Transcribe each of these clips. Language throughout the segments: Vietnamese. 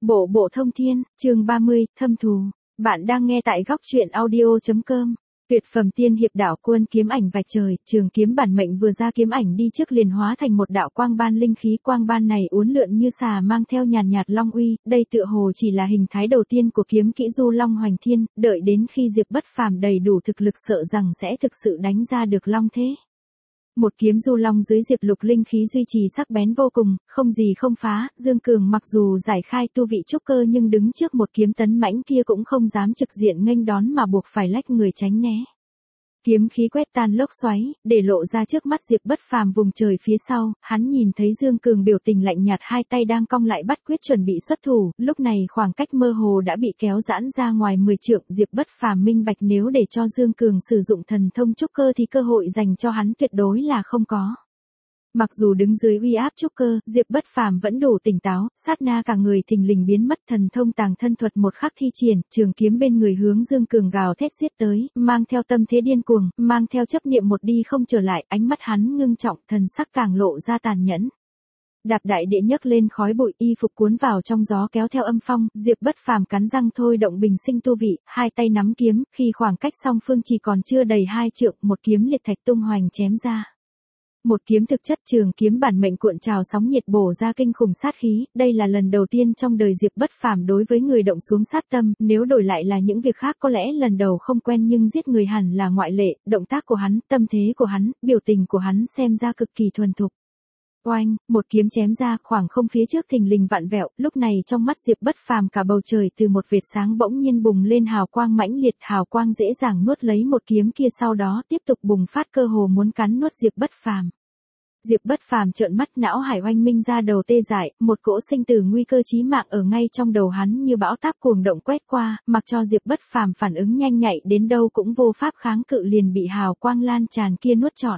Bộ Bộ Thông Thiên, chương 30, Thâm Thù. Bạn đang nghe tại góc truyện audio.com. Tuyệt phẩm tiên hiệp đạo quân kiếm ảnh vạch trời, trường kiếm bản mệnh vừa ra kiếm ảnh đi trước liền hóa thành một đạo quang ban linh khí, quang ban này uốn lượn như xà mang theo nhàn nhạt long uy, đây tựa hồ chỉ là hình thái đầu tiên của kiếm kỹ Du Long Hoành Thiên, đợi đến khi Diệp Bất Phàm đầy đủ thực lực sợ rằng sẽ thực sự đánh ra được long thế. Một kiếm du long dưới diệp lục linh khí duy trì sắc bén vô cùng, không gì không phá, Dương Cường mặc dù giải khai tu vị trúc cơ nhưng đứng trước một kiếm tấn mãnh kia cũng không dám trực diện nghênh đón mà buộc phải lách người tránh né. Kiếm khí quét tan lốc xoáy, để lộ ra trước mắt Diệp Bất Phàm vùng trời phía sau, hắn nhìn thấy Dương Cường biểu tình lạnh nhạt, hai tay đang cong lại bắt quyết chuẩn bị xuất thủ, lúc này khoảng cách mơ hồ đã bị kéo giãn ra ngoài 10 trượng, Diệp Bất Phàm minh bạch nếu để cho Dương Cường sử dụng thần thông trúc cơ thì cơ hội dành cho hắn tuyệt đối là không có. Mặc dù đứng dưới uy áp trúc cơ, Diệp Bất Phàm vẫn đủ tỉnh táo, sát na cả người thình lình biến mất, thần thông tàng thân thuật một khắc thi triển, trường kiếm bên người hướng Dương Cường gào thét giết tới, mang theo tâm thế điên cuồng, mang theo chấp niệm một đi không trở lại, ánh mắt hắn ngưng trọng, thần sắc càng lộ ra tàn nhẫn. Đạp đại địa nhấc lên khói bụi, y phục cuốn vào trong gió kéo theo âm phong, Diệp Bất Phàm cắn răng thôi động bình sinh tu vị, hai tay nắm kiếm, khi khoảng cách song phương chỉ còn chưa đầy 2 trượng, một kiếm liệt thạch tung hoành chém ra. Một kiếm thực chất, trường kiếm bản mệnh cuộn trào sóng nhiệt bổ ra kinh khủng sát khí, đây là lần đầu tiên trong đời Diệp Bất Phàm đối với người động xuống sát tâm, nếu đổi lại là những việc khác có lẽ lần đầu không quen nhưng giết người hẳn là ngoại lệ, động tác của hắn, tâm thế của hắn, biểu tình của hắn xem ra cực kỳ thuần thục. Oanh, một kiếm chém ra, khoảng không phía trước thình lình vặn vẹo, lúc này trong mắt Diệp Bất Phàm cả bầu trời từ một vệt sáng bỗng nhiên bùng lên hào quang mãnh liệt, hào quang dễ dàng nuốt lấy một kiếm kia, sau đó tiếp tục bùng phát, cơ hồ muốn cắn nuốt Diệp Bất Phàm. Diệp Bất Phàm trợn mắt, não hải oanh minh ra đầu tê dại, một cỗ sinh tử nguy cơ chí mạng ở ngay trong đầu hắn như bão táp cuồng động quét qua, mặc cho Diệp Bất Phàm phản ứng nhanh nhạy đến đâu cũng vô pháp kháng cự, liền bị hào quang lan tràn kia nuốt trọn.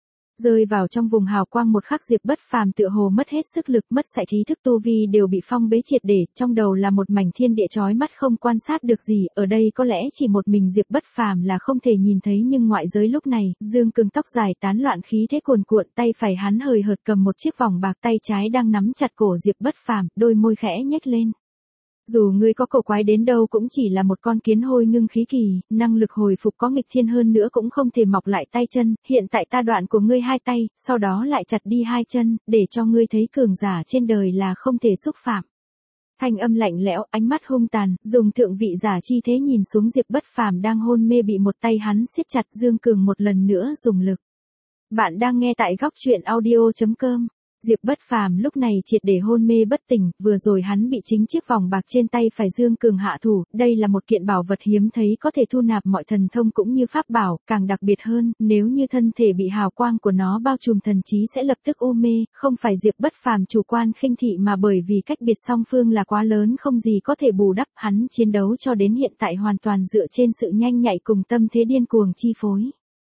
Rơi vào trong vùng hào quang một khắc, Diệp Bất Phàm tựa hồ mất hết sức lực, mất sạch trí thức, tu vi đều bị phong bế triệt để, trong đầu là một mảnh thiên địa chói mắt không quan sát được gì, ở đây có lẽ chỉ một mình Diệp Bất Phàm là không thể nhìn thấy, nhưng ngoại giới lúc này, Dương Cường tóc dài tán loạn, khí thế cuồn cuộn, tay phải hắn hời hợt cầm một chiếc vòng bạc, tay trái đang nắm chặt cổ Diệp Bất Phàm, đôi môi khẽ nhếch lên. Dù ngươi có cổ quái đến đâu cũng chỉ là một con kiến hôi ngưng khí kỳ, năng lực hồi phục có nghịch thiên hơn nữa cũng không thể mọc lại tay chân, hiện tại ta đoạn của ngươi 2 tay, sau đó lại chặt đi 2 chân, để cho ngươi thấy cường giả trên đời là không thể xúc phạm. Thanh âm lạnh lẽo, ánh mắt hung tàn, dùng thượng vị giả chi thế nhìn xuống Diệp Bất Phàm đang hôn mê, bị một tay hắn siết chặt. Dương Cường một lần nữa dùng lực. Bạn đang nghe tại góc truyện audio.com. Diệp Bất Phàm lúc này triệt để hôn mê bất tỉnh, vừa rồi hắn bị chính chiếc vòng bạc trên tay phải Dương Cường hạ thủ, đây là một kiện bảo vật hiếm thấy có thể thu nạp mọi thần thông cũng như pháp bảo, càng đặc biệt hơn, nếu như thân thể bị hào quang của nó bao trùm thần trí sẽ lập tức u mê, không phải Diệp Bất Phàm chủ quan khinh thị mà bởi vì cách biệt song phương là quá lớn không gì có thể bù đắp, hắn chiến đấu cho đến hiện tại hoàn toàn dựa trên sự nhanh nhạy cùng tâm thế điên cuồng chi phối.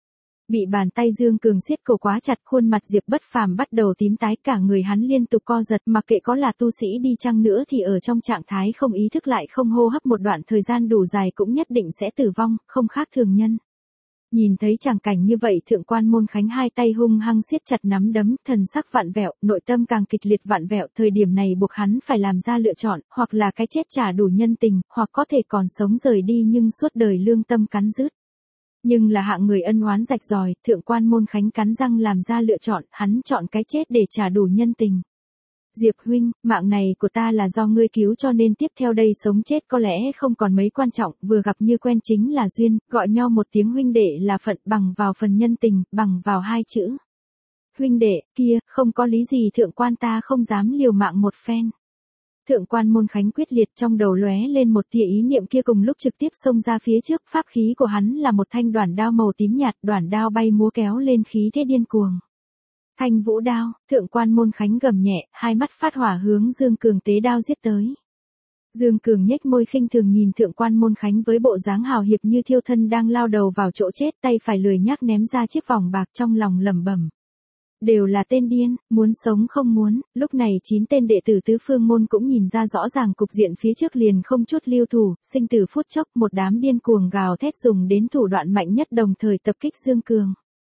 Bị bàn tay Dương Cường siết cổ quá chặt, khuôn mặt Diệp Bất Phàm bắt đầu tím tái, cả người hắn liên tục co giật, mặc kệ có là tu sĩ đi chăng nữa thì ở trong trạng thái không ý thức lại không hô hấp một đoạn thời gian đủ dài cũng nhất định sẽ tử vong, không khác thường nhân. Nhìn thấy tràng cảnh như vậy, Thượng Quan Môn Khánh hai tay hung hăng siết chặt nắm đấm, thần sắc vặn vẹo, nội tâm càng kịch liệt vặn vẹo, thời điểm này buộc hắn phải làm ra lựa chọn, hoặc là cái chết trả đủ nhân tình, hoặc có thể còn sống rời đi nhưng suốt đời lương tâm cắn rứt. Nhưng là hạng người ân oán rạch ròi, Thượng Quan Môn Khánh cắn răng làm ra lựa chọn, hắn chọn cái chết để trả đủ nhân tình. Diệp huynh, mạng này của ta là do ngươi cứu cho nên tiếp theo đây sống chết có lẽ không còn mấy quan trọng, vừa gặp như quen chính là duyên, gọi nhau một tiếng huynh đệ là phận, bằng vào phần nhân tình, bằng vào 2 chữ. Huynh đệ, kia, không có lý gì Thượng Quan ta không dám liều mạng một phen. Thượng Quan Môn Khánh quyết liệt, trong đầu lóe lên một tia ý niệm kia, cùng lúc trực tiếp xông ra phía trước, pháp khí của hắn là một thanh đoản đao màu tím nhạt, đoản đao bay múa kéo lên khí thế điên cuồng. Thanh vũ đao, Thượng Quan Môn Khánh gầm nhẹ, hai mắt phát hỏa hướng Dương Cường tế đao giết tới. Dương Cường nhếch môi khinh thường nhìn Thượng Quan Môn Khánh với bộ dáng hào hiệp như thiêu thân đang lao đầu vào chỗ chết, tay phải lười nhác ném ra chiếc vòng bạc, trong lòng lẩm bẩm. Đều là tên điên, muốn sống không muốn, lúc này 9 tên đệ tử tứ phương môn cũng nhìn ra rõ ràng cục diện phía trước, liền không chút lưu thủ, sinh tử phút chốc, một đám điên cuồng gào thét dùng đến thủ đoạn mạnh nhất đồng thời tập kích Dương Cường.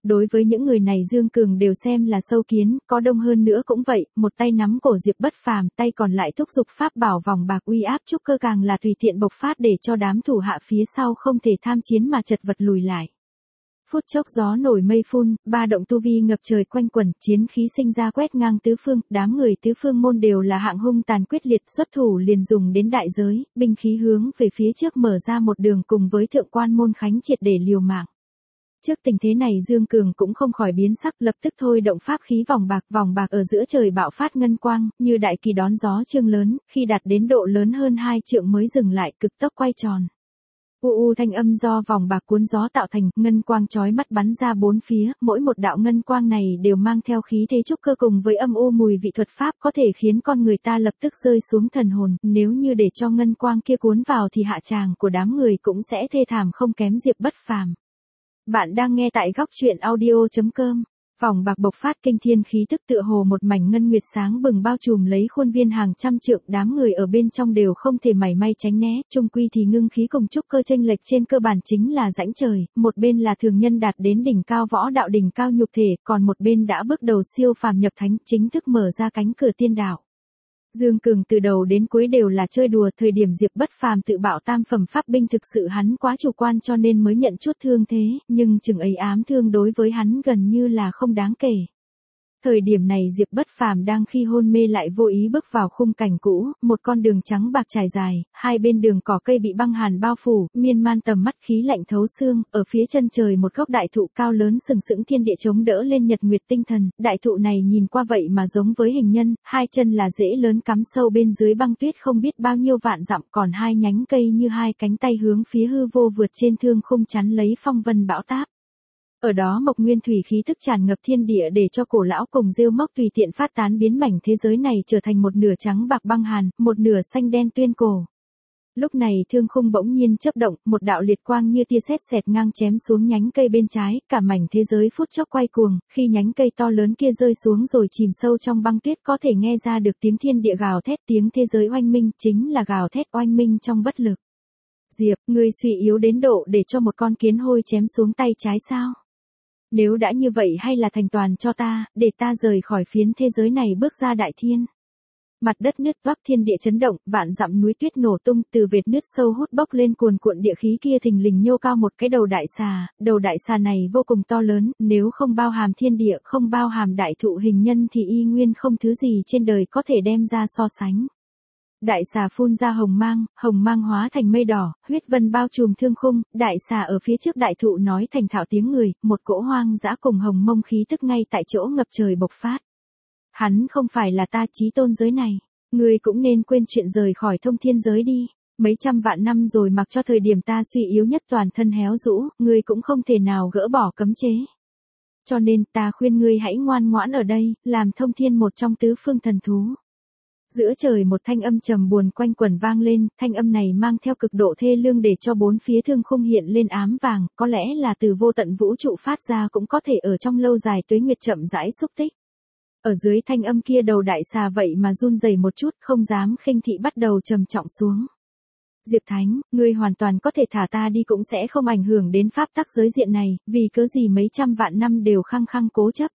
Đối với những người này Dương Cường đều xem là sâu kiến, có đông hơn nữa cũng vậy, một tay nắm cổ Diệp Bất Phàm, tay còn lại thúc giục pháp bảo vòng bạc uy áp trúc cơ càng là tùy tiện bộc phát để cho đám thủ hạ phía sau không thể tham chiến mà chật vật lùi lại. Phút chốc gió nổi mây phun, ba động tu vi ngập trời quanh quẩn, chiến khí sinh ra quét ngang tứ phương, đám người tứ phương môn đều là hạng hung tàn quyết liệt, xuất thủ liền dùng đến đại giới, binh khí hướng về phía trước mở ra một đường cùng với thượng quan môn khánh triệt để liều mạng. Trước tình thế này Dương Cường cũng không khỏi biến sắc, lập tức thôi động pháp khí vòng bạc ở giữa trời bạo phát ngân quang, như đại kỳ đón gió trương lớn, khi đạt đến độ lớn hơn 2 trượng mới dừng lại, cực tốc quay tròn. Thanh âm do vòng bạc cuốn gió tạo thành, ngân quang chói mắt bắn ra bốn phía, mỗi một đạo ngân quang này đều mang theo khí thế trúc cơ cùng với âm u mùi vị thuật pháp có thể khiến con người ta lập tức rơi xuống thần hồn, nếu như để cho ngân quang kia cuốn vào thì hạ tràng của đám người cũng sẽ thê thảm không kém Diệp Bất Phàm. Bạn đang nghe tại góc truyện audio.com. Vòng bạc bộc phát kinh thiên khí tức tựa hồ một mảnh ngân nguyệt sáng bừng bao trùm lấy khuôn viên hàng trăm trượng, đám người ở bên trong đều không thể mảy may tránh né, chung quy thì ngưng khí cùng trúc cơ chênh lệch trên cơ bản chính là rãnh trời, một bên là thường nhân đạt đến đỉnh cao võ đạo đỉnh cao nhục thể, còn một bên đã bước đầu siêu phàm nhập thánh, chính thức mở ra cánh cửa tiên đạo. Dương Cường từ đầu đến cuối đều là chơi đùa, thời điểm Diệp Bất Phàm tự bạo tam phẩm pháp binh thực sự hắn quá chủ quan cho nên mới nhận chút thương thế, nhưng chừng ấy ám thương đối với hắn gần như là không đáng kể. Thời điểm này Diệp Bất Phàm đang khi hôn mê lại vô ý bước vào khung cảnh cũ, một con đường trắng bạc trải dài, hai bên đường cỏ cây bị băng hàn bao phủ, miên man tầm mắt khí lạnh thấu xương, ở phía chân trời một gốc đại thụ cao lớn sừng sững thiên địa chống đỡ lên nhật nguyệt tinh thần, đại thụ này nhìn qua vậy mà giống với hình nhân, hai chân là rễ lớn cắm sâu bên dưới băng tuyết không biết bao nhiêu vạn dặm, còn hai nhánh cây như hai cánh tay hướng phía hư vô vượt trên thương khung chắn lấy phong vân bão táp. Ở đó mộc nguyên thủy khí tức tràn ngập thiên địa để cho cổ lão cùng rêu mốc tùy tiện phát tán biến mảnh thế giới này trở thành một nửa trắng bạc băng hàn, một nửa xanh đen tuyên cổ. Lúc này thương khung bỗng nhiên chớp động, một đạo liệt quang như tia sét xẹt ngang chém xuống nhánh cây bên trái, cả mảnh thế giới phút chốc quay cuồng, khi nhánh cây to lớn kia rơi xuống rồi chìm sâu trong băng tuyết có thể nghe ra được tiếng thiên địa gào thét, tiếng thế giới oanh minh, chính là gào thét oanh minh trong bất lực. Diệp, ngươi suy yếu đến độ để cho một con kiến hôi chém xuống tay trái sao? Nếu đã như vậy hay là thành toàn cho ta, để ta rời khỏi phiến thế giới này bước ra đại thiên. Mặt đất nứt toác thiên địa chấn động, vạn dặm núi tuyết nổ tung, từ vệt nứt sâu hút bốc lên cuồn cuộn địa khí kia thình lình nhô cao một cái đầu đại xà này vô cùng to lớn, nếu không bao hàm thiên địa, không bao hàm đại thụ hình nhân thì y nguyên không thứ gì trên đời có thể đem ra so sánh. Đại xà phun ra hồng mang hóa thành mây đỏ, huyết vân bao trùm thương khung, đại xà ở phía trước đại thụ nói thành thạo tiếng người, một cỗ hoang dã cùng hồng mông khí tức ngay tại chỗ ngập trời bộc phát. Hắn không phải là ta chí tôn giới này, ngươi cũng nên quên chuyện rời khỏi thông thiên giới đi, mấy trăm vạn năm rồi mặc cho thời điểm ta suy yếu nhất toàn thân héo rũ, ngươi cũng không thể nào gỡ bỏ cấm chế. Cho nên ta khuyên ngươi hãy ngoan ngoãn ở đây, làm thông thiên một trong tứ phương thần thú. Giữa trời một thanh âm trầm buồn quanh quẩn vang lên, thanh âm này mang theo cực độ thê lương để cho bốn phía thương khung hiện lên ám vàng, có lẽ là từ vô tận vũ trụ phát ra cũng có thể ở trong lâu dài tuế nguyệt chậm rãi xúc tích. Ở dưới thanh âm kia đầu đại xà vậy mà run rẩy một chút, không dám khinh thị bắt đầu trầm trọng xuống. Diệp Thánh, ngươi hoàn toàn có thể thả ta đi cũng sẽ không ảnh hưởng đến pháp tắc giới diện này, vì cớ gì mấy trăm vạn năm đều khăng khăng cố chấp.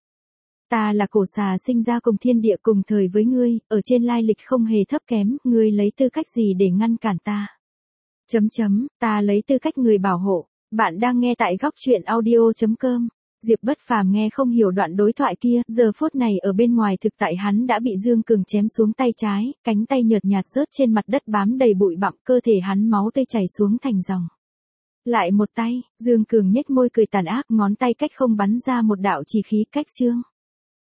Ta là cổ xà sinh ra cùng thiên địa cùng thời với ngươi, ở trên lai lịch không hề thấp kém, ngươi lấy tư cách gì để ngăn cản ta? Ta lấy tư cách người bảo hộ. Bạn đang nghe tại góc truyện audio.com. Diệp Bất Phàm nghe không hiểu đoạn đối thoại kia, giờ phút này ở bên ngoài thực tại hắn đã bị Dương Cường chém xuống tay trái, cánh tay nhợt nhạt rớt trên mặt đất bám đầy bụi bặm, cơ thể hắn máu tươi chảy xuống thành dòng. Lại một tay, Dương Cường nhếch môi cười tàn ác, ngón tay cách không bắn ra một đạo chỉ khí cách chương.